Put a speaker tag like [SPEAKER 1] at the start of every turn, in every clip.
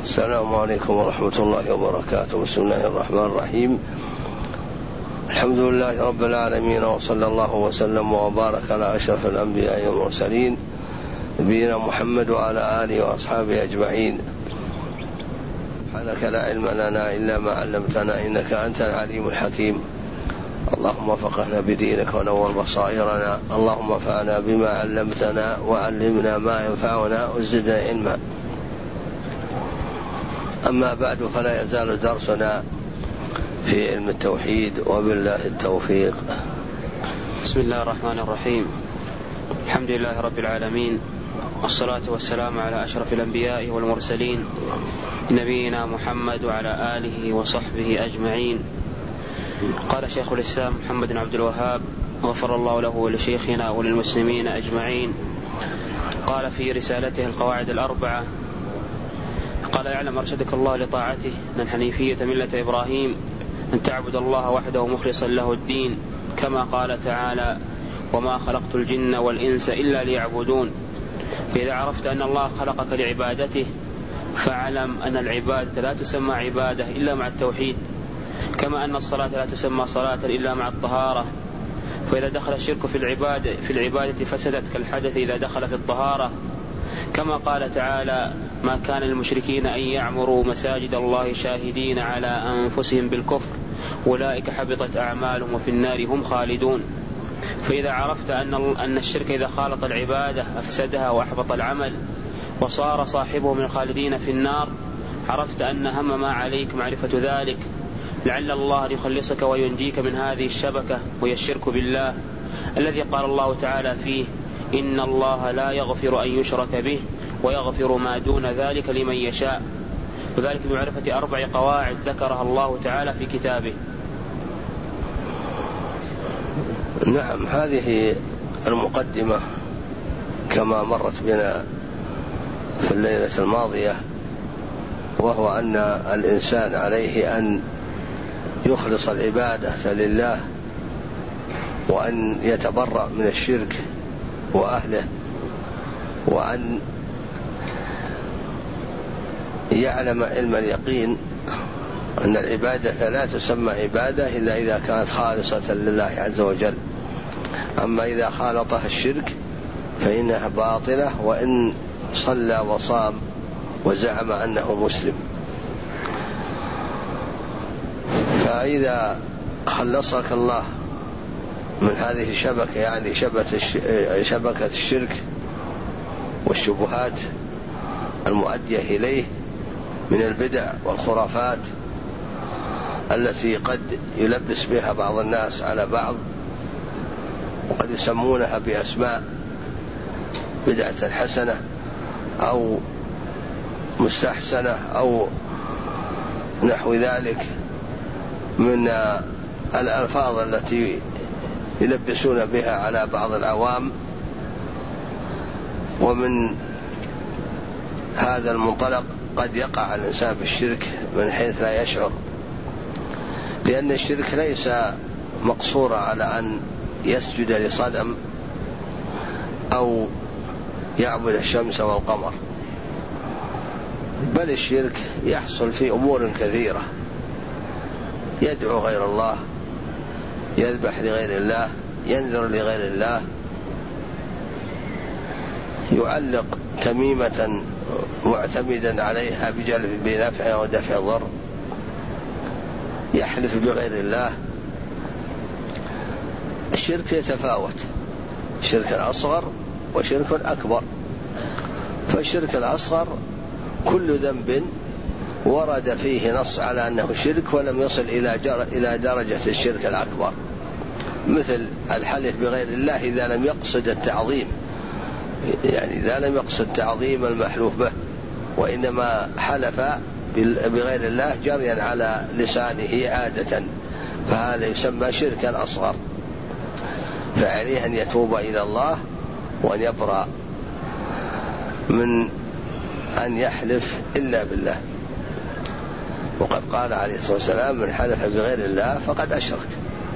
[SPEAKER 1] السلام عليكم ورحمة الله وبركاته. بسم الله الرحمن الرحيم. الحمد لله رب العالمين، وصلى الله وسلم وبارك على أشرف الأنبياء والمرسلين نبينا محمد وعلى آله وأصحابه أجمعين. سبحانك لا علم لنا إلا ما علمتنا إنك أنت العليم الحكيم. اللهم فقهنا بدينك ونور بصائرنا، اللهم انفعنا بما علمتنا وعلمنا ما ينفعنا وزدنا علما. أما بعد، فلا يزال درسنا في علم التوحيد، وبالله التوفيق.
[SPEAKER 2] بسم الله الرحمن الرحيم. الحمد لله رب العالمين، والصلاة والسلام على أشرف الأنبياء والمرسلين نبينا محمد وعلى آله وصحبه أجمعين. قال شيخ الإسلام محمد بن عبد الوهاب غفر الله له ولشيخنا وللمسلمين أجمعين، قال في رسالته القواعد الأربعة: قال: يعلم أرشدك الله لطاعته أن الحنيفية ملة إبراهيم، أن تعبد الله وحده مخلصا له الدين، كما قال تعالى: وما خلقت الجن والإنس إلا ليعبدون. فإذا عرفت أن الله خلقك لعبادته، فاعلم أن العبادة لا تسمى عبادة إلا مع التوحيد، كما أن الصلاة لا تسمى صلاة إلا مع الطهارة. فإذا دخل الشرك في العبادة فسدت كالحدث إذا دخل في الطهارة، كما قال تعالى: ما كان للمشركين أن يعمروا مساجد الله شاهدين على أنفسهم بالكفر أولئك حبطت أعمالهم وفي النار هم خالدون. فإذا عرفت أن الشرك إذا خالط العبادة أفسدها وأحبط العمل وصار صاحبه من الخالدين في النار، عرفت أن هم ما عليك معرفة ذلك، لعل الله أن يخلصك وينجيك من هذه الشبكة، وهي الشرك بالله، الذي قال الله تعالى فيه: إن الله لا يغفر أن يشرك به ويغفر ما دون ذلك لمن يشاء. وذلك بمعرفة 4 قواعد ذكرها الله تعالى في كتابه.
[SPEAKER 1] نعم، هذه المقدمة كما مرت بنا في الليلة الماضية، وهو أن الإنسان عليه أن يخلص العبادة لله، وأن يتبرأ من الشرك وأهله، وأن يعلم علم اليقين أن العبادة لا تسمى عبادة إلا إذا كانت خالصة لله عز وجل. أما إذا خالطها الشرك فإنها باطلة، وإن صلى وصام وزعم أنه مسلم. فإذا خلصك الله من هذه الشبكة، يعني شبكة الشرك والشبهات المؤدية إليه من البدع والخرافات التي قد يلبس بها بعض الناس على بعض، وقد يسمونها بأسماء بدعة حسنة أو مستحسنة أو نحو ذلك من الألفاظ التي يلبسون بها على بعض العوام. ومن هذا المنطلق قد يقع الإنسان في الشرك من حيث لا يشعر، لأن الشرك ليس مقصورا على أن يسجد لصنم أو يعبد الشمس والقمر، بل الشرك يحصل في أمور كثيرة: يدعو غير الله، يذبح لغير الله، ينذر لغير الله، يعلق تميمة معتمدا عليها بنفع ودفع ضر، يحلف بغير الله. الشرك يتفاوت، شرك أصغر وشرك أكبر. فالشرك الأصغر كل ذنب ورد فيه نص على أنه شرك ولم يصل إلى درجة الشرك الأكبر، مثل الحلف بغير الله إذا لم يقصد التعظيم، يعني إذا لم يقصد تعظيم المحلوف به، وإنما حلف بغير الله جريا على لسانه عادة، فهذا يسمى شركا أصغر. فعليه أن يتوب إلى الله وأن يبرأ من أن يحلف إلا بالله. وقد قال عليه الصلاة والسلام: من حلف بغير الله فقد أشرك.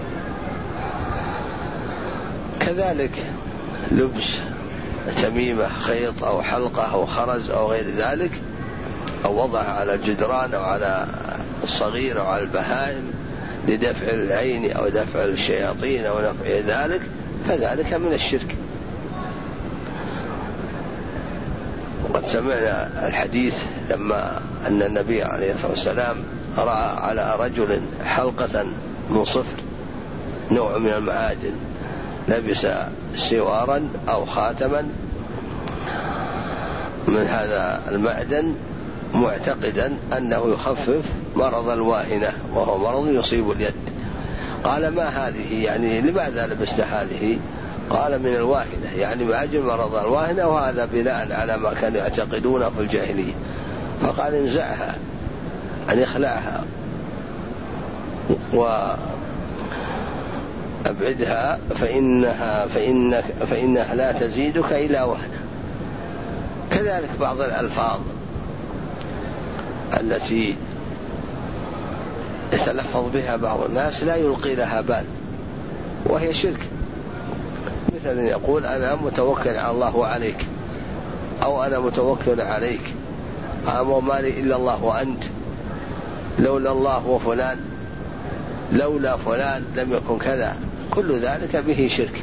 [SPEAKER 1] كذلك لبس تميمة، خيط أو حلقة أو خرز أو غير ذلك، أو وضعها على الجدران أو على الصغير أو على البهائم لدفع العين أو دفع الشياطين أو نفع ذلك، فذلك من الشرك. وقد سمعنا الحديث لما أن النبي عليه الصلاة والسلام رأى على رجل حلقة من صفر نوع من المعادن، لبس سوارا أو خاتما من هذا المعدن معتقدا أنه يخفف مرض الواهنة وهو مرض يصيب اليد. قال: ما هذه؟ يعني لماذا لبست هذه؟ قال: من الواهنة، يعني معجل مرض الواهنة، وهذا بناء على ما كانوا يعتقدونه في الجاهلية. فقال: انزعها، أن يخلعها وأبعدها فإنها لا تزيدك إلا وهنا. كذلك بعض الألفاظ التي يتلفظ بها بعض الناس لا يلقي لها بال، وهي شرك، مثل يقول: أنا متوكل على الله وعليك، أو أنا متوكل عليك، أما مالي إلا الله وأنت، لولا الله وفلان، لولا فلان لم يكن كذا. كل ذلك به شرك.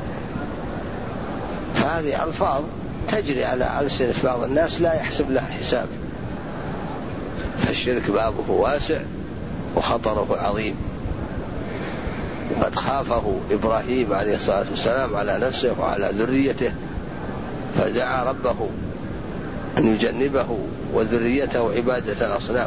[SPEAKER 1] فهذه ألفاظ تجري على ألسنة بعض الناس لا يحسب لها حساب. فالشرك بابه واسع وخطره عظيم. وقد خافه إبراهيم عليه الصلاة والسلام على نفسه وعلى ذريته، فدعا ربه أن يجنبه وذريته عبادة الأصنام.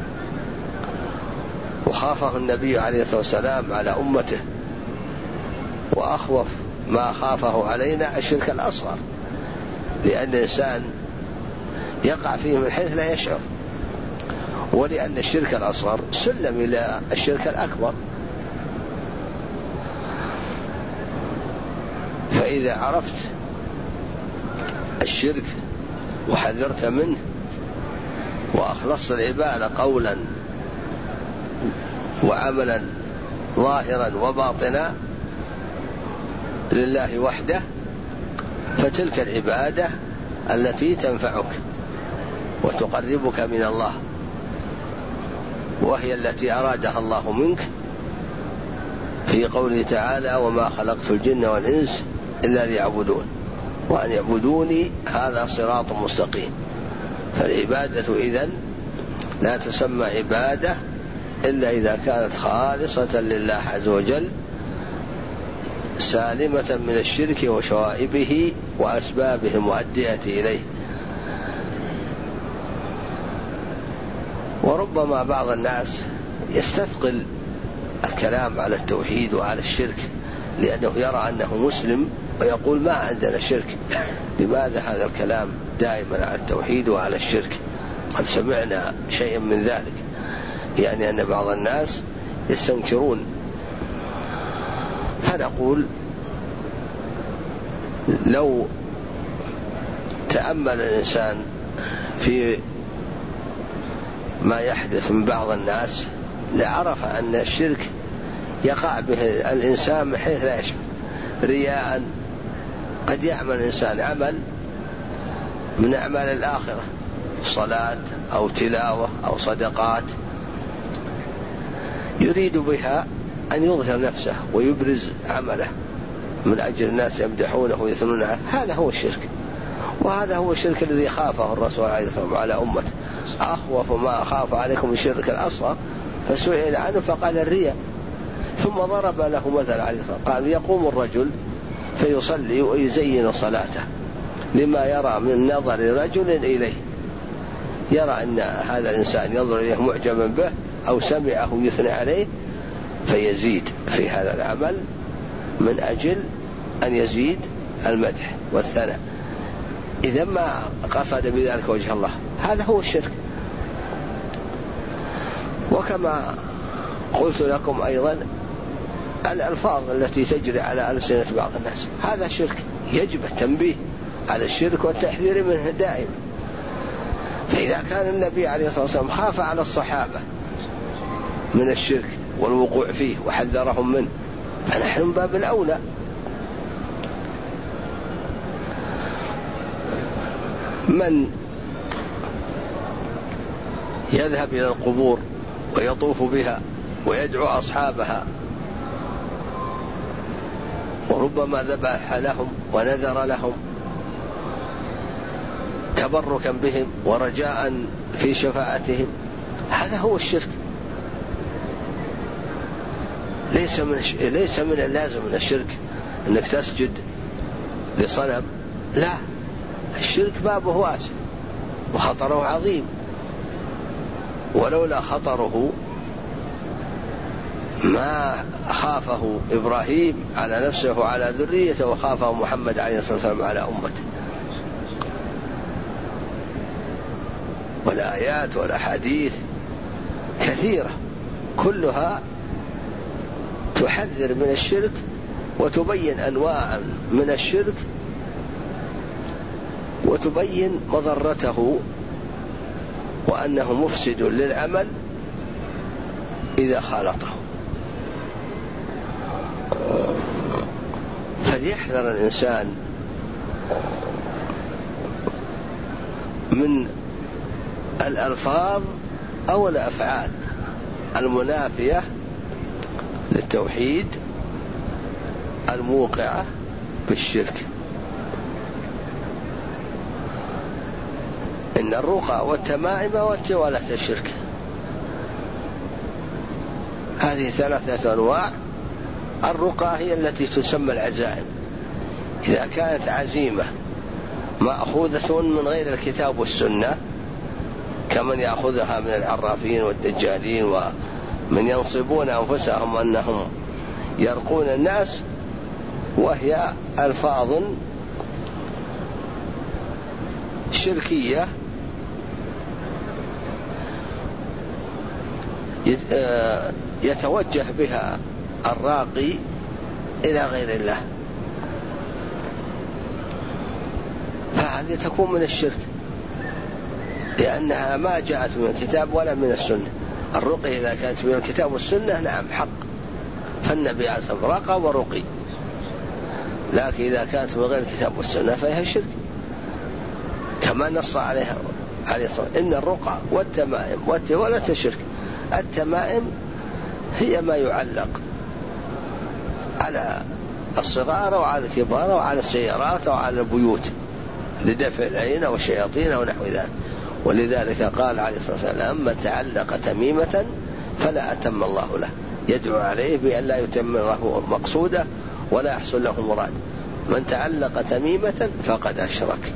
[SPEAKER 1] وخافه النبي عليه الصلاة والسلام على أمته. وأخوف ما خافه علينا الشرك الأصغر، لأن الإنسان يقع فيه من حيث لا يشعر، ولأن الشرك الأصغر سلم إلى الشرك الأكبر. فإذا عرفت الشرك وحذرت منه وأخلصت العبادة قولا وعملا ظاهرا وباطنا لله وحده، فتلك العبادة التي تنفعك وتقربك من الله، وهي التي أرادها الله منك في قوله تعالى: وما خلقت الجن والإنس إلا ليعبدون، وأن يعبدوني هذا صراط مستقيم. فالعبادة إذن لا تسمى عبادة إلا إذا كانت خالصة لله عز وجل، سالمة من الشرك وشوائبه وأسبابه المؤدية إليه. وربما بعض الناس يستثقل الكلام على التوحيد وعلى الشرك، لأنه يرى أنه مسلم ويقول: ما عندنا شرك. لماذا هذا الكلام دائما على التوحيد وعلى الشرك؟ قد سمعنا شيئا من ذلك، يعني أن بعض الناس يستنكرون. فنقول: لو تأمل الإنسان في ما يحدث من بعض الناس لعرف أن الشرك يقع به الإنسان من حيث لا يشعر، رياء. قد يعمل الإنسان عمل من أعمال الآخرة، صلاة أو تلاوة أو صدقات، يريد بها أن يظهر نفسه ويبرز عمله من أجل الناس يمدحونه ويثنونه. هذا هو الشرك، وهذا هو الشرك الذي خافه الرسول عليه الصلاة والسلام على أمته: أخوف ما أخاف عليكم الشرك الأصغر. فسئل عنه فقال: الرياء. ثم ضرب له مثل عليه الصلاة والسلام، قال: يقوم الرجل فيصلي ويزين صلاته لما يرى من نظر رجل إليه، يرى أن هذا الإنسان ينظر إليه معجبا به أو سمعه يثني عليه، فيزيد في هذا العمل من أجل أن يزيد المدح والثناء. إذا ما قصد بذلك وجه الله، هذا هو الشرك. وكما قلت لكم أيضا، الألفاظ التي تجري على ألسنة بعض الناس هذا شرك، يجب التنبيه على الشرك والتحذير منه دائما. فإذا كان النبي عليه الصلاة والسلام خاف على الصحابة من الشرك والوقوع فيه وحذرهم منه، فنحن من باب الأولى. من يذهب إلى القبور ويطوف بها ويدعو أصحابها، وربما ذبح لهم ونذر لهم تبركا بهم ورجاء في شفاعتهم. هذا هو الشرك. ليس من اللازم من الشرك أنك تسجد لصنم، لا، الشرك بابه واسع وخطره عظيم، ولولا خطره ما خافه إبراهيم على نفسه وعلى ذريته، وخافه محمد عليه الصلاة والسلام على أمته. والآيات والأحاديث كثيرة كلها تحذر من الشرك وتبين أنواعا من الشرك وتبين مضرته وأنه مفسد للعمل إذا خالطه. فليحذر الإنسان من الألفاظ أو الأفعال المنافية للتوحيد الموقعة بالشرك. إن الرقى والتمائم والتوالة الشرك، هذه 3 أنواع. الرقى هي التي تسمى العزائم، إذا كانت عزيمة مأخوذة من غير الكتاب والسنة، كمن يأخذها من العرافين والدجالين ومن ينصبون أنفسهم أنهم يرقون الناس، وهي ألفاظ شركية يتوجه بها الراقي إلى غير الله، فهذه تكون من الشرك لأنها ما جاءت من الكتاب ولا من السنة. الرقي إذا كانت من الكتاب والسنة نعم حق، فالنبي عليه الصلاة والسلام رقى ورقي، لكن إذا كانت من غير الكتاب والسنة فهي شرك، كما نص عليها عليه الصلاة والسلام: إن الرقى والتمائم والتوالة شرك. التمائم هي ما يعلق على الصغار وعلى الكبار وعلى السيارات وعلى البيوت لدفع العين والشياطين ونحو ذلك. ولذلك قال عليه الصلاة والسلام: من تعلق تميمة فلا أتم الله له، يدعو عليه بأن لا يتم له مقصوده ولا يحصل له مراد. من تعلق تميمة فقد أشرك.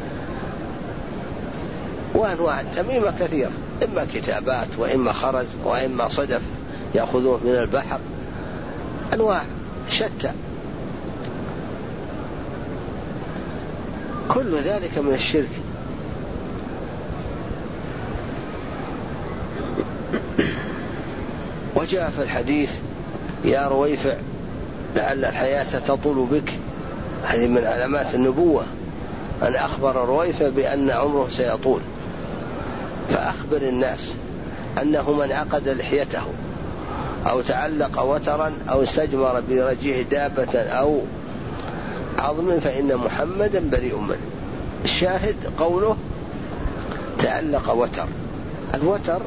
[SPEAKER 1] وأنواع التميمة كثيرة، إما كتابات وإما خرز وإما صدف يأخذوه من البحر، أنواع شتى، كل ذلك من الشرك. وجاء في الحديث: يا رويفع لعل الحياة تطول بك. هذه من علامات النبوة، أن أخبر رويفع بأن عمره سيطول، فأخبر الناس أنه من عقد لحيته أو تعلق وترا أو استجمر برجيع دابة أو عظم فإن محمدا بريء منه. الشاهد قوله تعلق وتر. الوتر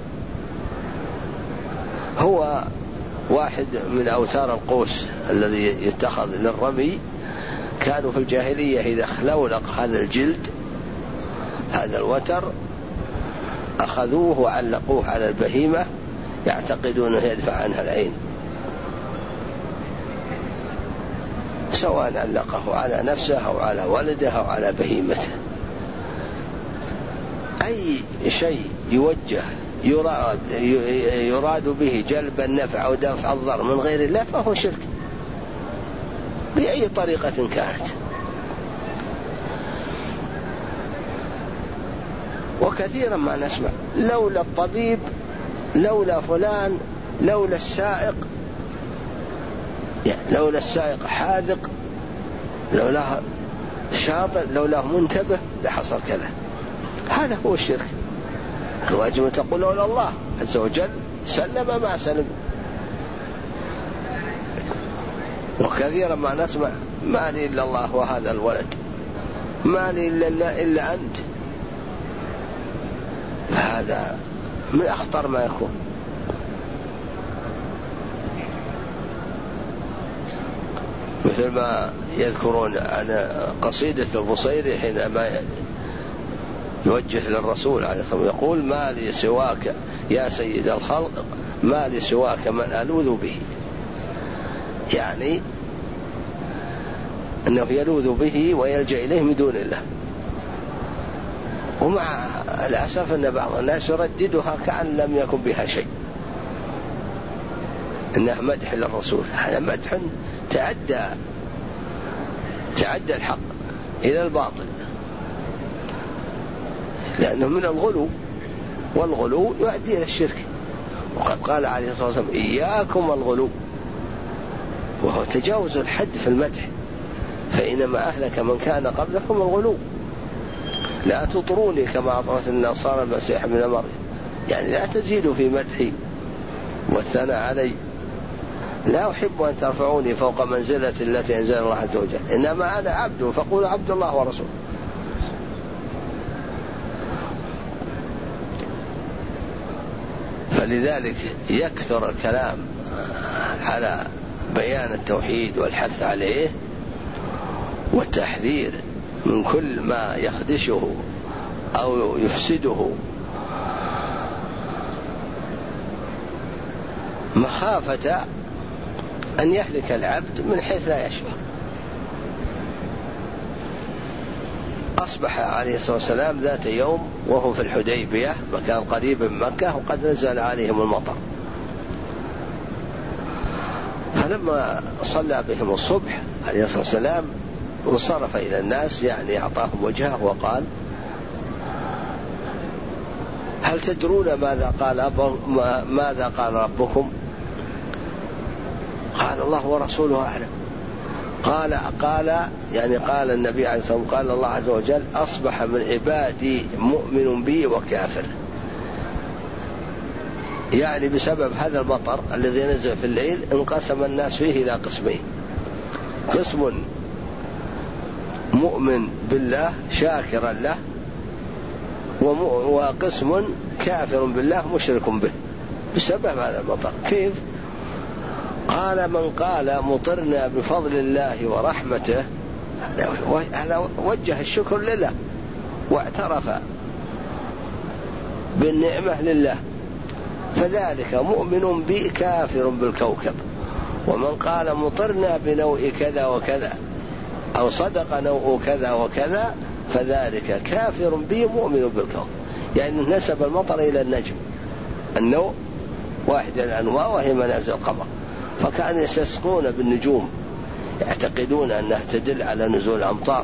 [SPEAKER 1] هو واحد من أوتار القوس الذي يتخذ للرمي. كانوا في الجاهلية إذا خلولق هذا الجلد، هذا الوتر، أخذوه وعلقوه على البهيمة يعتقدون أنه يدفع عنها العين، سواء علقه على نفسه أو على ولده أو على بهيمته. أي شيء يوجه يراد به جلب النفع أو دفع الضر من غير الله فهو شرك بأي طريقة كانت. وكثيرا ما نسمع: لولا الطبيب، لولا فلان، لولا السائق، يعني لولا السائق حاذق، لولا شاطر، لولا منتبه لحصل كذا. هذا هو الشرك. الواجب أن تقول لولا الله عز وجل سلم ما سلم. وكثيرا ما نسمع: ما لي إلا الله وهذا الولد، ما لي إلا أنت. فهذا من أخطر ما يكون. مثل ما يذكرون عن قصيدة البصيري حينما يوجه للرسول عليه الصلاة والسلام يقول: ما لي سواك يا سيد الخلق، ما لي سواك من ألوذ به، يعني أنه يلوذ به ويلجأ إليه من دون الله. ومع الأسف أن بعض الناس يرددها كأن لم يكن بها شيء، إنها مدح للرسول. هذا مدح تعدى الحق إلى الباطل، لأنه من الغلو، والغلو يؤدي إلى الشرك. وقد قال عليه الصلاة والسلام: إياكم الغلو، وهو تجاوز الحد في المدح، فإنما أهلك من كان قبلكم الغلو. لا تطروني كما أطرت النصارى المسيح ابن مريم، يعني لا تزيدوا في مدحي والثناء علي. لا أحب أن ترفعوني فوق منزلة التي أنزل الله عز وجل، إنما أنا عبد فقولوا عبد الله ورسوله. فلذلك يكثر الكلام على بيان التوحيد والحث عليه والتحذير من كل ما يخدشه أو يفسده، مخافة أن يهلك العبد من حيث لا يشعر. أصبح عليه الصلاة والسلام ذات يوم وهو في الحديبية، مكان قريب من مكة، وقد نزل عليهم المطر. فلما صلى بهم الصبح عليه الصلاة والسلام انصرف إلى الناس، يعني أعطاهم وجهه وقال: هل تدرون ماذا قال ربكم؟ قال: الله ورسوله أعلم. قال النبي عليه الصلاة والسلام: قال الله عز وجل: أصبح من عبادي مؤمن بي وكافر. يعني بسبب هذا المطر الذي نزل في الليل انقسم الناس فيه إلى قسمين: قسم مؤمن بالله شاكرا له، وقسم كافر بالله مشرك به بسبب هذا المطر. كيف؟ قال: من قال مطرنا بفضل الله ورحمته، هذا وجه الشكر لله واعترف بالنعمة لله، فذلك مؤمن بي كافر بالكوكب. ومن قال مطرنا بنوء كذا وكذا أو صدق نوء كذا وكذا فذلك كافر بي مؤمن بالكوكب. يعني نسب المطر إلى النجم. النوء واحد الأنواع وهي منازل القمر، فكانوا يستسقون بالنجوم يعتقدون أنها تدل على نزول الأمطار.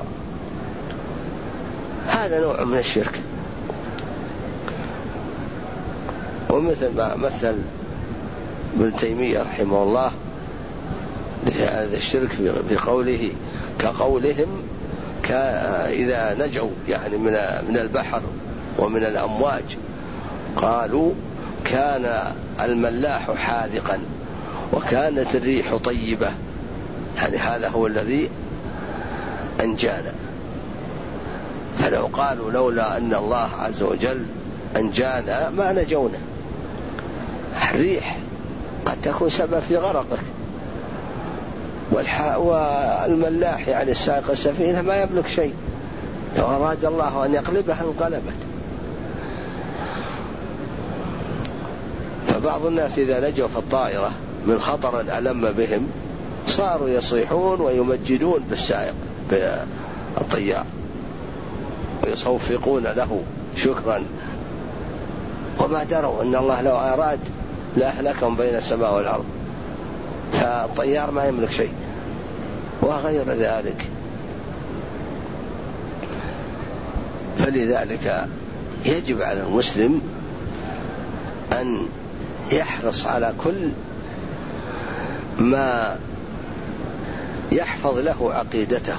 [SPEAKER 1] هذا نوع من الشرك. ومثل ما مثل ابن تيمية رحمه الله لهذا الشرك بقوله: كقولهم إذا نجوا يعني من البحر ومن الأمواج قالوا: كان الملاح حاذقا وكانت الريح طيبة، يعني هذا هو الذي أنجانا. فلو قالوا لولا أن الله عز وجل أنجانا ما نجونا. الريح قد تكون سبب في غرقك، والملاح يعني السائق السفينة ما يملك شيء، لو أراد الله أن يقلبها انقلبت. فبعض الناس إذا نجوا في الطائرة من خطر ألم بهم صاروا يصيحون ويمجدون بالسائق بالطيار ويصفقون له شكرا، وما دروا أن الله لو أراد لأهلكهم بين السماء والأرض، فالطيار ما يملك شيء وغير ذلك. فلذلك يجب على المسلم أن يحرص على كل ما يحفظ له عقيدته.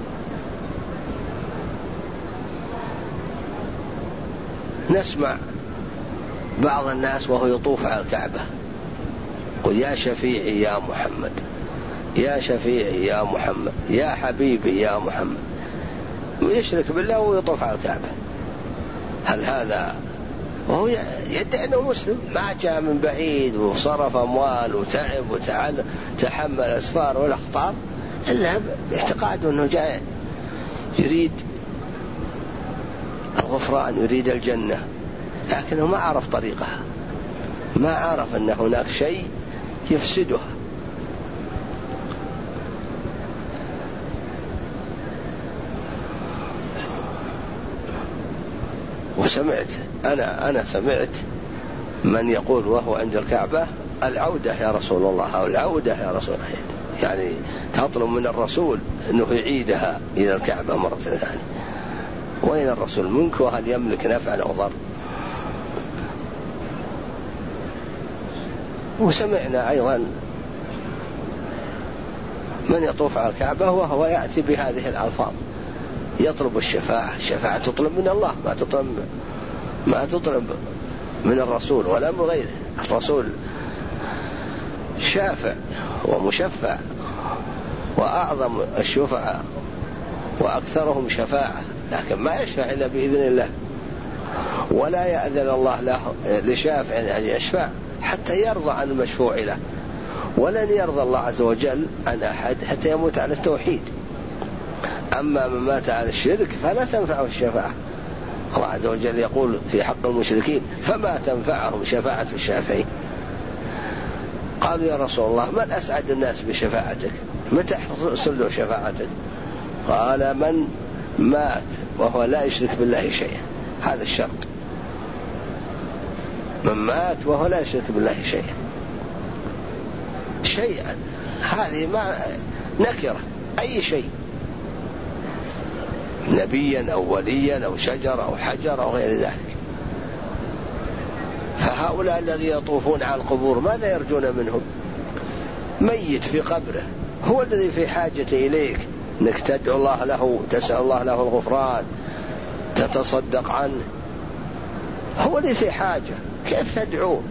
[SPEAKER 1] نسمع بعض الناس وهو يطوف على الكعبة قل: يا شفيعي يا محمد، يا شفيعي يا محمد، يا حبيبي يا محمد، ويشرك بالله ويطوف على الكعبة. هل هذا وهو يدعي أنه مسلم، ما جاء من بعيد وصرف أموال وتعب وتحمل أسفار والأخطار، إلا باعتقاده أنه جاء يريد الغفران يريد الجنة، لكنه ما عرف طريقها، ما عرف أن هناك شيء يفسدها. وسمعت أنا سمعت من يقول وهو عند الكعبة العودة يا رسول الله، أو العودة يا رسول الله، يعني تطلب من الرسول أنه يعيدها إلى الكعبة مرة ثانية. وين الرسول منك؟ وهل يملك نفعا أو ضر؟ وسمعنا أيضا من يطوف على الكعبة وهو يأتي بهذه الألفاظ، يطلب الشفاعة تطلب من الله، ما تطلب من الرسول ولا من غيره. الرسول شافع ومشفع، وأعظم الشفعاء وأكثرهم شفاعة، لكن ما يشفع إلا بإذن الله، ولا يأذن الله له لشافع أن يشفع حتى يرضى عن المشفوع له، ولن يرضى الله عز وجل عن أحد حتى يموت على التوحيد. أما من مات على الشرك فلا تنفعه الشفاعة. الله عز وجل يقول في حق المشركين فما تنفعهم شفاعة الشافعين. قالوا يا رسول الله من أسعد الناس بشفاعتك؟ متى تحصل له شفاعتك؟ قال من مات وهو لا يشرك بالله شيئا، هذا الشرط، من مات وهو لا يشرك بالله شيئا، هذه ما نكرة، أي شيء، نبيا أو وليا أو شجر أو حجر أو غير ذلك. فهؤلاء الذين يطوفون على القبور ماذا يرجون منهم؟ ميت في قبره هو الذي في حاجة إليك، أنك تدعو الله له، تسأل الله له الغفران، تتصدق عنه، هو اللي في حاجة، كيف تدعوه؟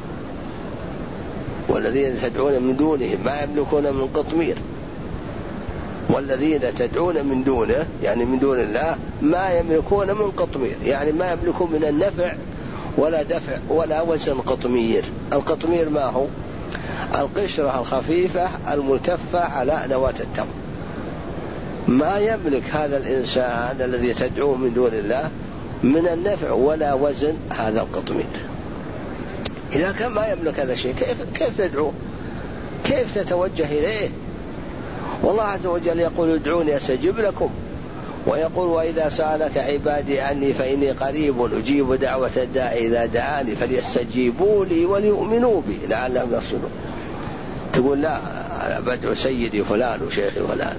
[SPEAKER 1] والذين تدعون من دونه ما يملكون من قطمير، والذين تدعون من دونه يعني من دون الله ما يملكون من قطمير، يعني ما يملكون من النفع ولا دفع ولا وزن قطمير. القطمير ما هو؟ القشرة الخفيفة الملتفة على نواة التمر. ما يملك هذا الإنسان الذي تدعوه من دون الله من النفع ولا وزن هذا القطمير. إذا كان ما يملك هذا الشيء كيف تدعوه؟ كيف تتوجه إليه؟ والله عز وجل يقول ادعوني أستجب لكم، ويقول وإذا سألك عبادي عني فإني قريب أجيب دعوة الداعي إذا دعاني فليستجيبوا لي وليؤمنوا بي لعلهم يرشدون. تقول لا أنا بدعو سيدي فلان وشيخي فلان.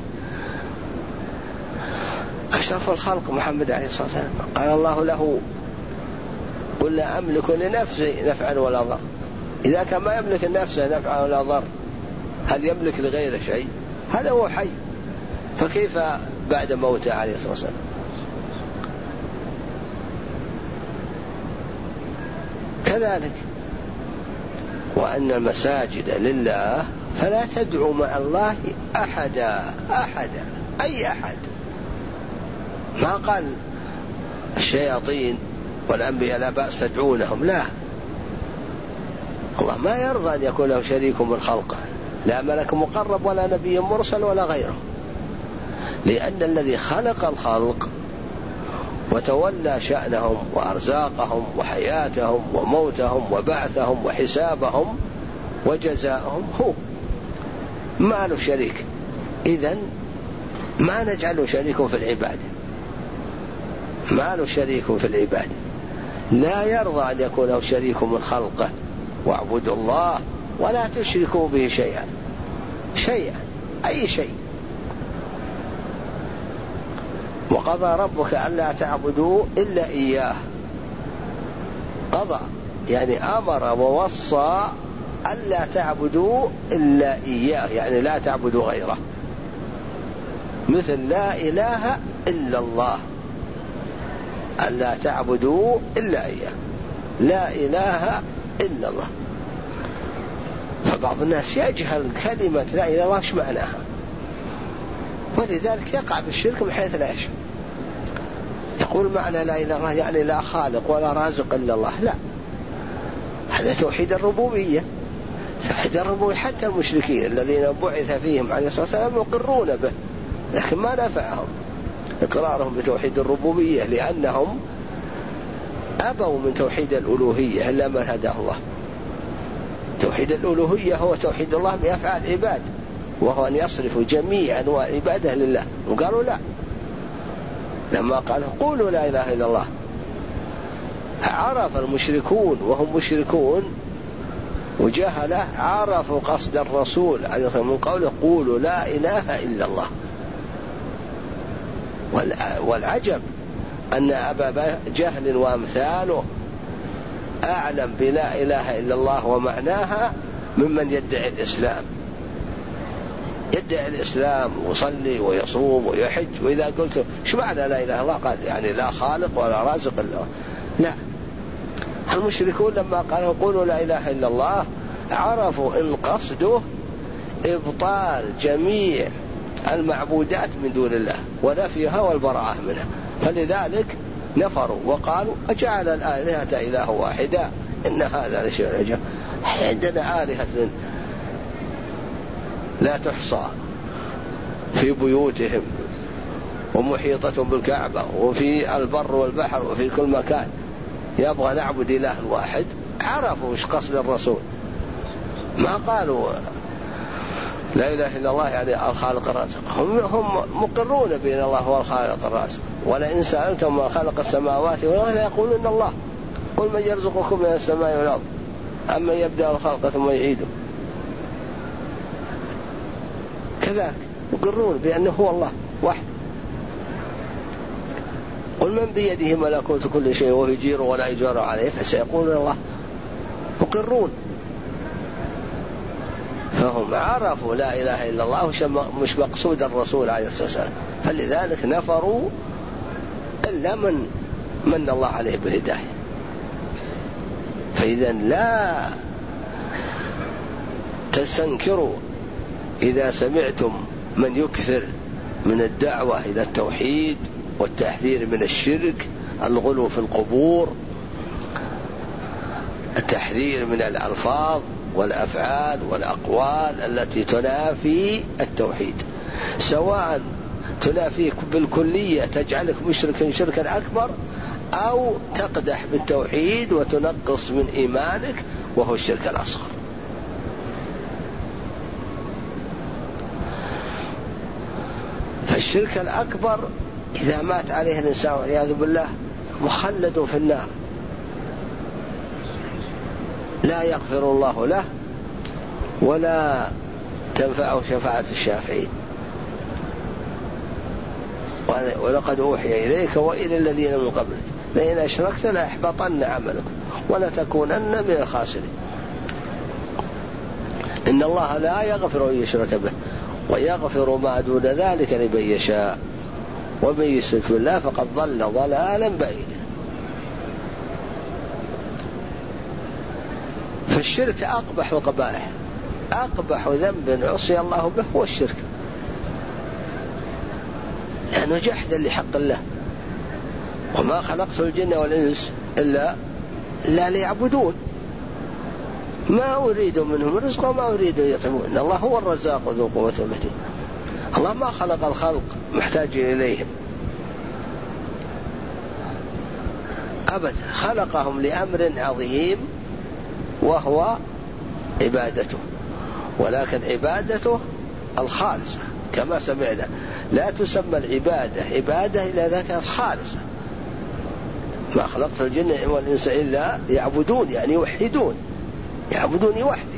[SPEAKER 1] أشرف الخلق محمد عليه الصلاة والسلام قال الله له قل لا أملك لنفسي نفعا ولا ضر. إذا كان ما يملك النفس نفعا ولا ضر هل يملك لغيره شيء؟ هذا هو حي، فكيف بعد موته عليه الصلاة والسلام؟ كذلك وأن المساجد لله فلا تدعو مع الله أحدا، أي أحد. ما قال الشياطين والأنبياء لا بأس تدعونهم، لا، الله ما يرضى أن يكون له شريك من خلقه، لا ملك مقرب ولا نبي مرسل ولا غيره، لأن الذي خلق الخلق وتولى شأنهم وأرزاقهم وحياتهم وموتهم وبعثهم وحسابهم وجزاءهم هو، ما له شريك. إذن ما نجعله شريك في العبادة، ما له شريك في العبادة، لا يرضى أن يكون له شريك من خلقه. واعبدوا الله ولا تشركوا به شيئا، أي شيء. وقضى ربك ألا تعبدوا إلا إياه، قضى يعني أمر ووصى ألا تعبدوا إلا إياه، يعني لا تعبدوا غيره، مثل لا إله إلا الله، ألا تعبدوا إلا إياه، لا إله إلا الله. فبعض الناس يجهل كلمة لا إله إلا الله ايش معناها، ولذلك يقع بالشرك بحيث لا يشرك. يقول معنى لا إله إلا الله يعني لا خالق ولا رازق إلا الله، لا، هذا توحيد الربوبية. توحيد الربوبية حتى المشركين الذين بعث فيهم عليه الصلاة والسلام يقرون به، لكن ما نفعهم إقرارهم بتوحيد الربوبية، لأنهم أبوا من توحيد الألوهية إلا من هداه الله. توحيد الألوهية هو توحيد الله بأفعال العباد، وهو أن يصرف جميع أنواع عباده لله، وقالوا لا. لما قالوا قولوا لا إله إلا الله، عرف المشركون وهم مشركون وجهله عرفوا قصد الرسول عليه الصلاة والسلام من قوله قولوا لا إله إلا الله. والعجب أن أبا جهل وأمثاله أعلم بلا إله إلا الله ومعناها ممن يدعي الإسلام. يدعي الإسلام ويصلي ويصوم ويحج، وإذا قلت شو معنى لا إله إلا الله قال يعني لا خالق ولا رازق إلا الله. لا، المشركون لما قالوا قولوا لا إله إلا الله عرفوا إن قصده إبطال جميع المعبودات من دون الله ونفيها والبراءة منها، فلذلك نفروا وقالوا أجعل الآلهة إله واحدا إن هذا لشيء عجاب. عندنا آلهة لا تحصى في بيوتهم ومحيطة بالكعبة وفي البر والبحر وفي كل مكان، يبغى نعبد إله واحد. عرفوا إيش قصد الرسول، ما قالوا لا إله إلا الله يعني الخالق الرازق، هم مقرون بأن الله هو الخالق الرازق. ولئن سألتم من خلق السماوات والأرض ليقولون الله قل من يرزقكم من السماء والأرض أما يبدأ الخلق ثم يعيده. كذلك يقرون بأنه هو الله واحد. قل من بيده ملكوت كل شيء وهو يجير ولا يجار عليه فسيقولون الله. مقرون، فهم عرفوا لا إله إلا الله مش مقصود الرسول عليه الصلاة والسلام، فلذلك نفروا إلا من الله عليه بالهداية. فإذا لا تستنكروا إذا سمعتم من يكثر من الدعوة إلى التوحيد والتحذير من الشرك، الغلو في القبور، التحذير من الألفاظ والأفعال والأقوال التي تنافي التوحيد، سواء تنافيك بالكلية تجعلك مشركا شركا أكبر، أو تقدح بالتوحيد وتنقص من إيمانك وهو الشرك الأصغر. فالشرك الأكبر إذا مات عليه الإنسان والعياذ بالله مخلد في النار، لا يغفر الله له ولا تنفعه شفاعة الشافعين. ولقد أوحي إليك وإلى الذين من قبلك لئن أشركت ليحبطن عملك ولتكونن من الخاسرين. إن الله لا يغفر أن يشرك به ويغفر ما دون ذلك لمن يشاء ومن يشرك بالله فقد ضل ضلالا بعيدا. فالشرك أقبح القبائح، أقبح ذنب عصي الله به هو الشرك، لأنه جحدا لحق الله. وما خلقت الجن والإنس إلا ليعبدون، ما أريد منهم رزقا وما أريد أن يطعمون، إن الله هو الرزاق ذو القوة المتين. الله ما خلق الخلق محتاج إليهم أبدا، خلقهم لأمر عظيم وهو عبادته، ولكن عبادته الخالصة كما سمعنا، لا تسمى العبادة عبادة إلا إذا كانت خالصة. ما خلقت الجن والإنس إلا يعبدون، يعني يوحدون، يعبدوني وحدي.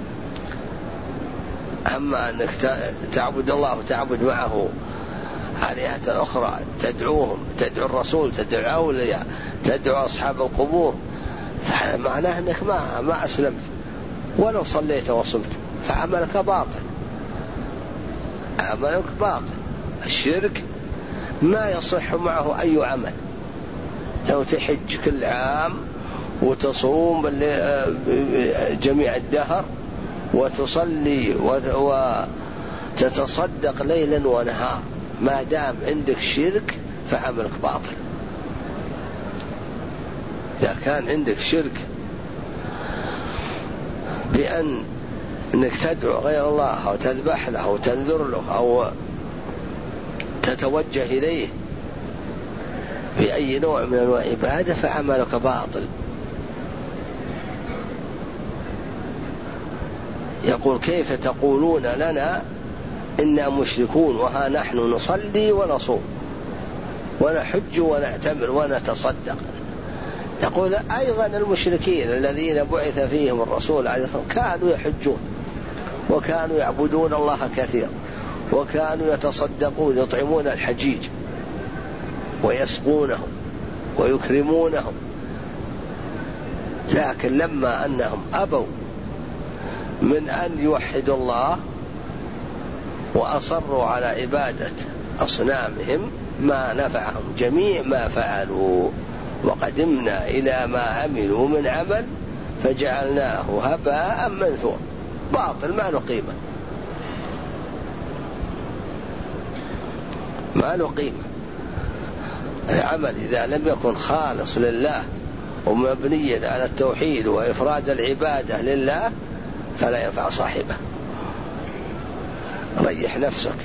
[SPEAKER 1] أما أنك تعبد الله وتعبد معه آلهة أخرى، تدعوهم، تدعو الرسول، تدعو الأولياء، تدعو أصحاب القبور، فمعناه أنك ما أسلمت ولو صليت وصمت، فعملك باطل، عملك باطل. الشرك ما يصح معه أي عمل، لو تحج كل عام وتصوم جميع الدهر وتصلي وتتصدق ليلا ونهار، ما دام عندك شرك فعملك باطل. إذا كان عندك شرك بأنك تدعو غير الله أو تذبح له أو تنذر له أو تتوجه إليه بأي نوع من أنواع العبادة فعملك باطل. يقول كيف تقولون لنا إنا مشركون وها نحن نصلي ونصوم ونحج ونعتمر ونتصدق. يقول أيضا المشركين الذين بعث فيهم الرسول عليه الصلاة والسلام كانوا يحجون وكانوا يعبدون الله كثيرا وكانوا يتصدقون يطعمون الحجيج ويسقونهم ويكرمونهم، لكن لما أنهم أبوا من أن يوحدوا الله وأصروا على عبادة أصنامهم ما نفعهم جميع ما فعلوا، وقدمنا إلى ما عملوا من عمل فجعلناه هباء منثورا، باطل ما له قيمة، ما له قيمة. العمل إذا لم يكن خالص لله ومبنيا على التوحيد وإفراد العبادة لله فلا ينفع صاحبه. ريح نفسك.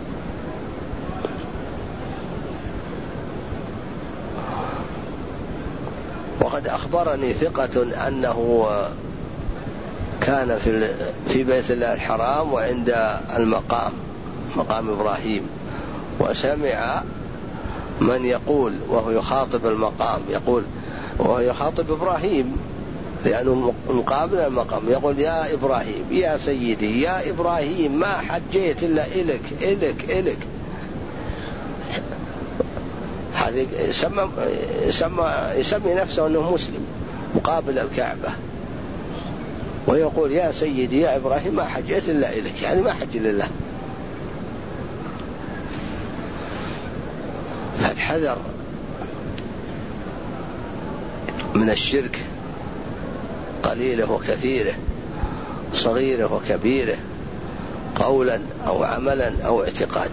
[SPEAKER 1] وقد أخبرني ثقة أنه كان في بيت الله الحرام وعند مقام إبراهيم، وسمع من يقول وهو يخاطب المقام، يقول وهو يخاطب إبراهيم لأنه مقابل المقام، يقول يا إبراهيم يا سيدي يا إبراهيم ما حجيت إلا إلك. هذا يسمي نفسه أنه مسلم مقابل الكعبة، ويقول يا سيدي يا إبراهيم ما حجيت إلا إلك، يعني ما حج لله. فالحذر من الشرك قليله وكثيره، صغيره وكبيره، قولا أو عملا أو اعتقاد،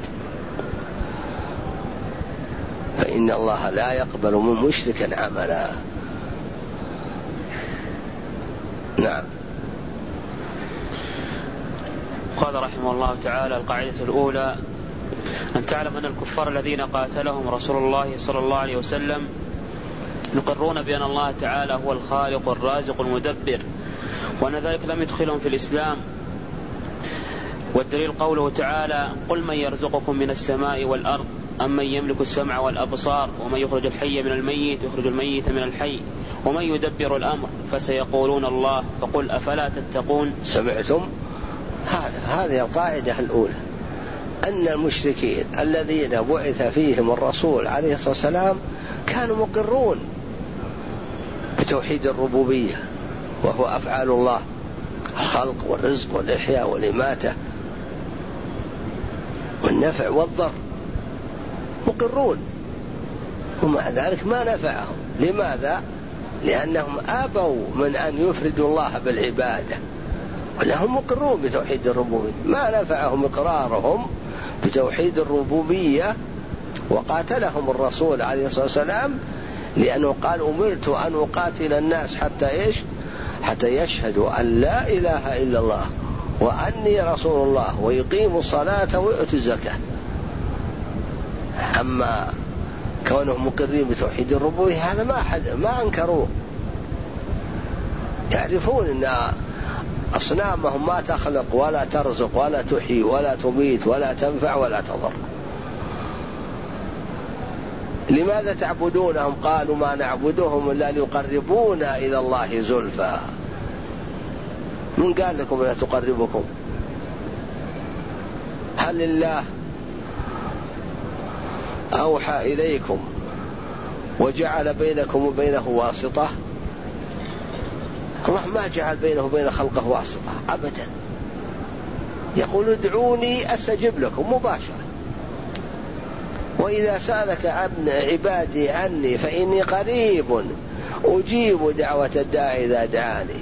[SPEAKER 1] فإن الله لا يقبل من مشرك عملا. نعم.
[SPEAKER 2] قال رحمه الله تعالى: القاعدة الأولى أن تعلم أن الكفار الذين قاتلهم رسول الله صلى الله عليه وسلم يقرون بأن الله تعالى هو الخالق الرازق المدبر، وأن ذلك لم يدخلهم في الإسلام. والدليل قوله تعالى: قل من يرزقكم من السماء والأرض أمن يملك السمع والأبصار ومن يخرج الحي من الميت ويخرج الميت من الحي ومن يدبر الأمر فسيقولون الله فقل أفلا تتقون.
[SPEAKER 1] سمعتم؟ هذه القاعدة الأولى، أن المشركين الذين بعث فيهم الرسول عليه الصلاة والسلام كانوا مقرون بتوحيد الربوبية، وهو أفعال الله، الخلق والرزق والإحياء والإماتة والنفع والضر، مقرون، ومع ذلك ما نفعهم. لماذا؟ لأنهم أبوا من أن يفردوا الله بالعبادة، ولهم مقرون بتوحيد الربوبية، ما نفعهم إقرارهم بتوحيد الربوبية. وقاتلهم الرسول عليه الصلاة والسلام لأنه قال: أمرت أن أقاتل الناس حتى يشهدوا أن لا إله إلا الله وأني رسول الله ويقيموا الصلاة ويؤتوا الزكاة. أما كونهم مقرين بتوحيد الربوبية هذا ما أنكروه، يعرفون أن أصنامهم ما تخلق ولا ترزق ولا تحيي ولا تميت ولا تنفع ولا تضر. لماذا تعبدونهم؟ قالوا: ما نعبدهم إلا ليقربونا إلى الله زلفى. من قال لكم لا تقربكم؟ هل الله أوحى إليكم وجعل بينكم وبينه واسطة؟ الله ما جعل بينه وبين خلقه واسطة أبدا. يقول: ادعوني أستجب لكم مباشرة. وإذا سألك عبادي عني فإني قريب أجيب دعوة الداعي إذا دعاني.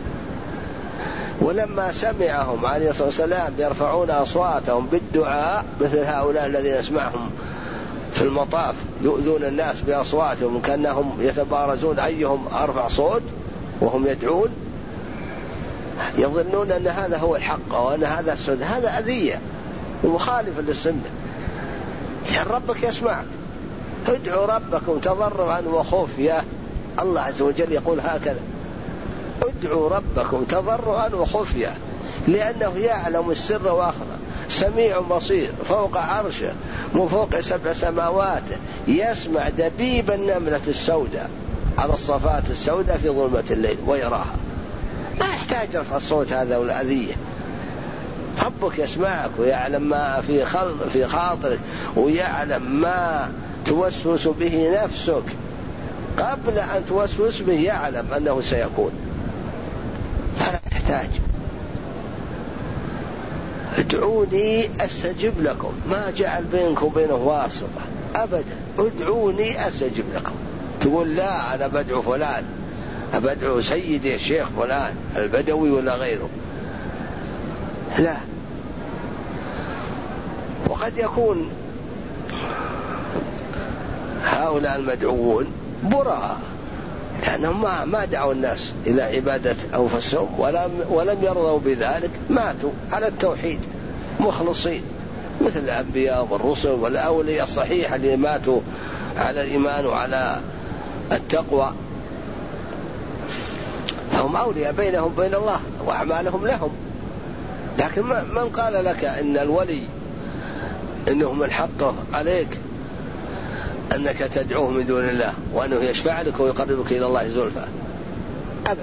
[SPEAKER 1] ولما سمعهم عليه الصلاة والسلام يرفعون أصواتهم بالدعاء مثل هؤلاء الذين نسمعهم في المطاف يؤذون الناس بأصواتهم كأنهم يتبارزون أيهم أرفع صوت وهم يدعون، يظنون أن هذا هو الحق وأن هذا السنة. هذا أذية ومخالف للسنة. يعني ربك يسمعك، ادعوا ربكم تضرعا وخفية. الله عز وجل يقول هكذا: ادعوا ربكم تضرعا وخفية، لأنه يعلم السر وأخفى، سميع بصير، فوق عرشه، من فوق 7 سماوات، يسمع دبيب النملة السوداء على الصفات السوداء في ظلمة الليل ويراها. ما يحتاج رفع الصوت هذا والأذية. ربك يسمعك ويعلم ما في خاطرك، ويعلم ما توسوس به نفسك قبل أن توسوس به، يعلم أنه سيكون، فلا يحتاج. ادعوني أستجب لكم، ما جعل بينك وبينه واسطة أبدا. ادعوني أستجب لكم. تقول لا أنا بدعو فلان، بدعو سيدي الشيخ فلان البدوي ولا غيره، لا. وقد يكون هؤلاء المدعوون براء، لأنهم ما دعوا الناس إلى عبادة أنفسهم ولم يرضوا بذلك، ماتوا على التوحيد مخلصين، مثل الأنبياء والرسل والأولياء الصحيحة اللي ماتوا على الإيمان وعلى التقوى، فهم أولياء بينهم وبين الله وأعمالهم لهم. لكن من قال لك إن الولي إنه من حقه عليك أنك تدعوه من دون الله وأنه يشفع لك ويقربك إلى الله زلفى؟ أبدا.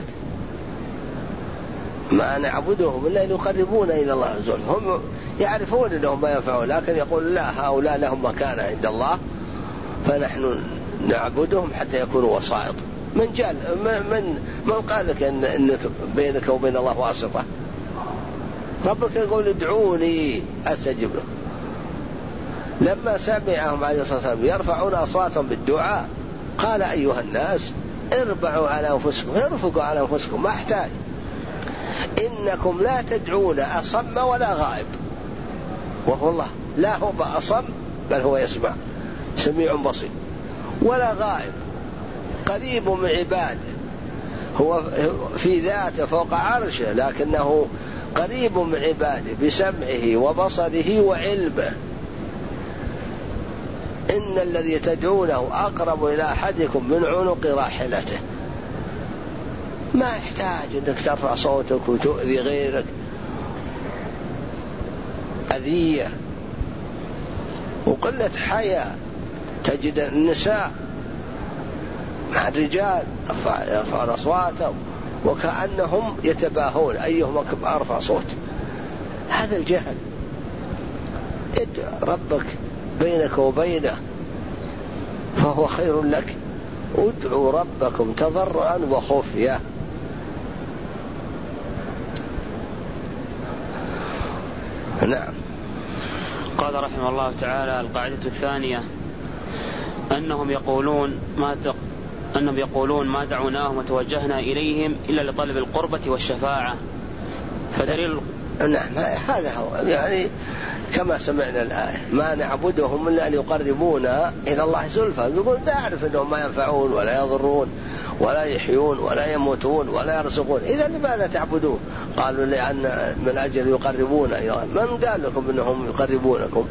[SPEAKER 1] ما نعبدهم إلا ليقربونا إلى الله زلفى. هم يعرفون أنهم ما ينفعون، لكن يقول لا، هؤلاء لهم مكانة عند الله فنحن نعبدهم حتى يكونوا وسائط. من قال لك إنك بينك وبين الله واسطة؟ ربك يقول ادعوني أستجب لكم. لما سمعهم عليه الصلاة والسلام يرفعون أصواتهم بالدعاء قال أيها الناس ارفعوا على أنفسكم، ارفقوا على أنفسكم، ما احتاج. إنكم لا تدعون أصم ولا غائب، وهو الله لا هو بأصم بل هو يسمع، سميع بصير، ولا غائب، قريب من عباده. هو في ذاته فوق عرشه، لكنه قريب من عباده بسمعه وبصره وعلمه. إن الذي تدعونه أقرب إلى أحدكم من عنق راحلته. ما يحتاج أنك ترفع صوتك وتؤذي غيرك أذية وقلة حياء. تجد النساء مع الرجال يرفعون أصواتهم وكأنهم يتباهون أيهم أرفع صوت. هذا الجهل. ادع ربك بينك وبينه فهو خير لك. ادعوا ربكم تضرعا وخفية. نعم.
[SPEAKER 2] قال رحمه الله تعالى: القاعدة الثانية أنهم يقولون ما دعوناهم وتوجهنا إليهم إلا لطلب القربة والشفاعة. فدليل
[SPEAKER 1] نعم هذا هو، يعني كما سمعنا الآية: ما نعبدهم إلا ليقربونا إلى الله زلفى. يقول نعرف أنهم ما ينفعون ولا يضرون ولا يحيون ولا يموتون ولا يرزقون، إذا لماذا تعبدون؟ قالوا لأن من أجل يقربونا إلى الله. من قال لكم أنهم يقربونكم؟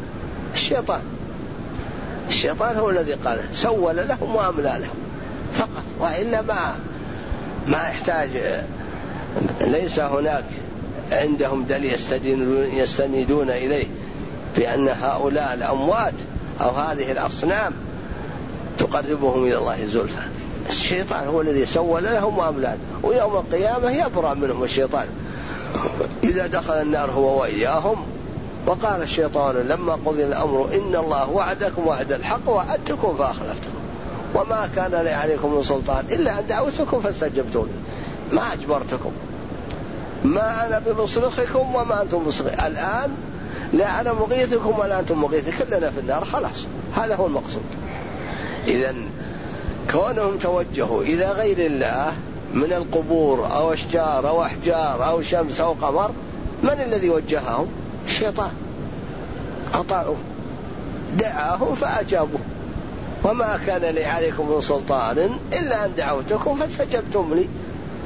[SPEAKER 1] الشيطان هو الذي قال، سول لهم وأملى لهم فقط، وإلا ما يحتاج. ليس هناك عندهم دليل يستندون إليه بأن هؤلاء الأموات أو هذه الأصنام تقربهم إلى الله زلفى. الشيطان هو الذي سول لهم وأملى، ويوم القيامة يبرأ منهم الشيطان إذا دخل النار هو وإياهم. وقال الشيطان لما قضي الأمر إن الله وعدكم وعد الحق وعدتكم فأخلفتكم وما كان لي عليكم من سلطان إلا أن دعوتكم فاستجبتم، ما أجبرتكم، ما أنا بمصرخكم وما أنتم مصرخي. الآن لا أنا مغيثكم ولا أنتم مغيثي، كلنا في النار، خلاص. هذا هو المقصود. إذن كونهم توجهوا إلى غير الله من القبور أو أشجار أو أحجار أو شمس أو قمر، من الذي وجههم؟ الشيطان. أطاعوا، دعاهم فأجابوا، وما كان لي عليكم من سلطان إلا أن دعوتكم فاستجبتم لي.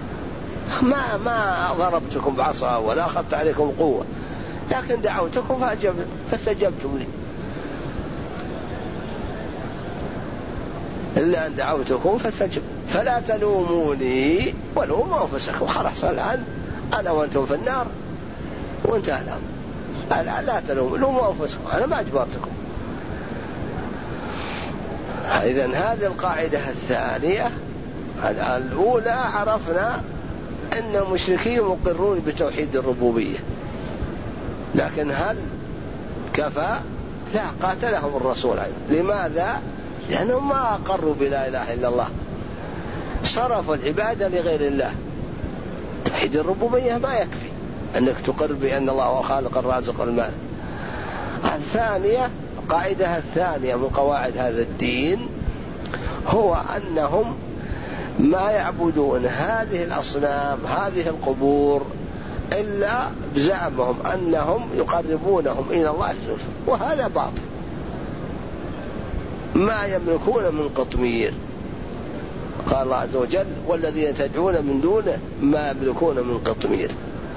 [SPEAKER 1] ما ضربتكم بعصا ولا أخذت عليكم قوة، لكن دعوتكم فاستجبتم لي. إلا أن دعوتكم فاستجبتم فلا تلوموني ولوموا أنفسكم. خلاص الآن أنا وأنتم في النار وانتهى الأمر. لا تلوموا أنفسكم، أنا ما أجبرتكم. إذن هذه القاعدة الثانية. الأولى عرفنا أن المشركين مقرون بتوحيد الربوبية، لكن هل كفى؟ لا، قاتلهم الرسول عليه. لماذا؟ لأنهم ما أقروا بلا إله إلا الله، صرفوا العبادة لغير الله. توحيد الربوبية ما يكفي أنك تقر بأن الله هو الخالق الرازق المالك. الثانية، القاعدة الثانية من قواعد هذا الدين هو أنهم ما يعبدون هذه الأصنام هذه القبور إلا بزعمهم أنهم يقربونهم إلى الله زلفى، وهذا باطل. ما يملكون من قطمير. قال الله عز وجل: والذين تدعون من دونه ما يملكون من قطمير.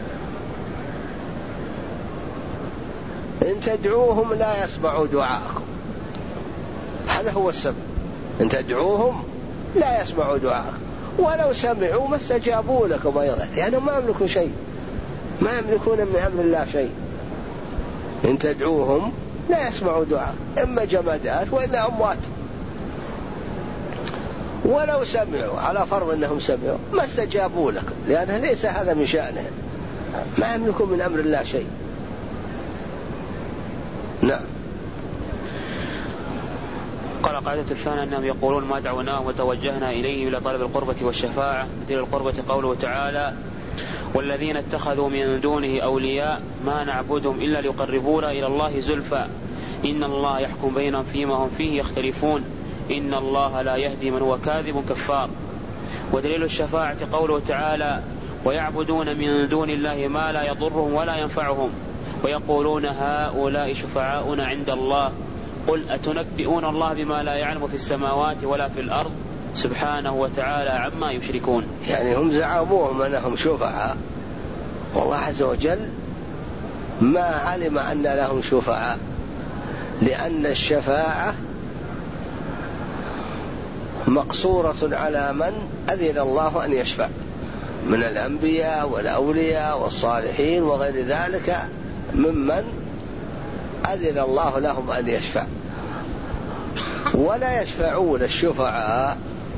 [SPEAKER 1] إن تدعوهم لا يسمعوا دعاءكم، هذا هو السبب. إن تدعوهم لا يسمعوا دعاءكم، ولو سمعوا ما استجابوا لكم أيضا، يعني ما يملكوا شيء، ما يملكون من أمر الله شيء. إن تدعوهم لا يسمعوا دعاء، إما جمادات وإلا أموات. ولو سمعوا، على فرض أنهم سمعوا، ما استجابوا لكم، لأنه ليس هذا من شأنهم، ما يملكون من أمر الله شيء. نعم.
[SPEAKER 2] قال قاعدة الثانية أنهم يقولون: ما دعوناهم وتوجهنا إليه إلى طلب القربة والشفاعة. مثل القربة قوله تعالى: والذين اتخذوا من دونه أولياء ما نعبدهم إلا ليقربونا إلى الله زلفى إن الله يحكم بينهم فيما هم فيه يختلفون إن الله لا يهدي من هو كاذب كفار. ودليل الشفاعة قوله تعالى: ويعبدون من دون الله ما لا يضرهم ولا ينفعهم ويقولون هؤلاء شفعاؤنا عند الله قل أتنبئون الله بما لا يعلم في السماوات ولا في الأرض سبحانه وتعالى عما يشركون.
[SPEAKER 1] يعني هم زعموهم أنهم شفعاء، والله عز وجل ما علم أن لهم شفعاء، لأن الشفاعة مقصورة على من أذن الله أن يشفع من الأنبياء والأولياء والصالحين وغير ذلك ممن أذن الله لهم أن يشفع. ولا يشفعون الشفعاء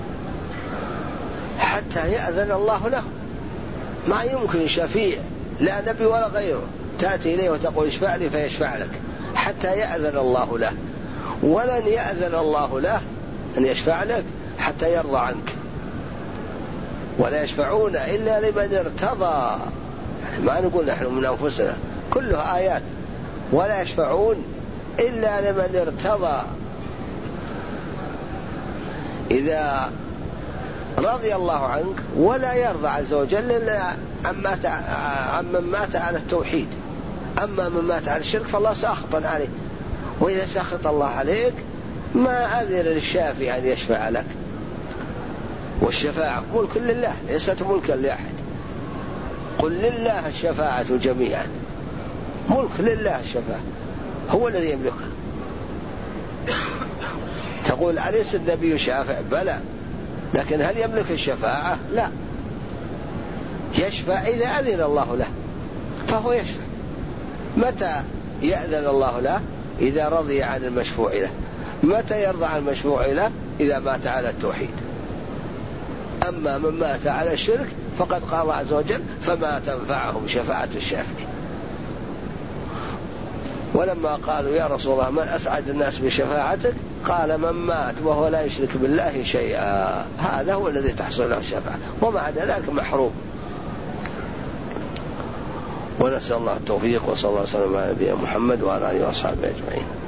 [SPEAKER 1] حتى يأذن الله لهم. ما يمكن شفيع لا نبي ولا غيره تأتي إليه وتقول اشفع لي فيشفع لك حتى يأذن الله له، ولن يأذن الله له أن يشفع لك حتى يرضى عنك. ولا يشفعون إلا لمن ارتضى، يعني ما نقول نحن من أنفسنا، كلها آيات. ولا يشفعون إلا لمن ارتضى، إذا رضي الله عنك. ولا يرضى عز وجل إلا عمن مات على التوحيد. أما من مات على الشرك فالله ساخط عليه، وإذا سخط الله عليك ما أذن للشافع أن يشفع لك. والشفاعة ملك لله ليست ملكا لأحد. قل لله الشفاعة جميعا، ملك لله الشفاعة، هو الذي يملكها. تقول أليس النبي شافع؟ بلى، لكن هل يملك الشفاعة؟ لا. يشفع إذا أذن الله له فهو يشفع. متى يأذن الله له؟ إذا رضي عن المشفوع له. متى يرضى عن المشفوع له؟ إذا مات على التوحيد. أما من مات على الشرك فقد قال الله عز وجل: فما تنفعهم شفاعة الشافعين. ولما قالوا يا رسول الله من أسعد الناس بشفاعتك؟ قال: من مات وهو لا يشرك بالله شيئا، هذا هو الذي تحصل له الشفاعة، وما عدا ذلك محروم. ونسأل الله التوفيق، وصلى الله وسلم على نبينا محمد وعلى آله وأصحابه أجمعين.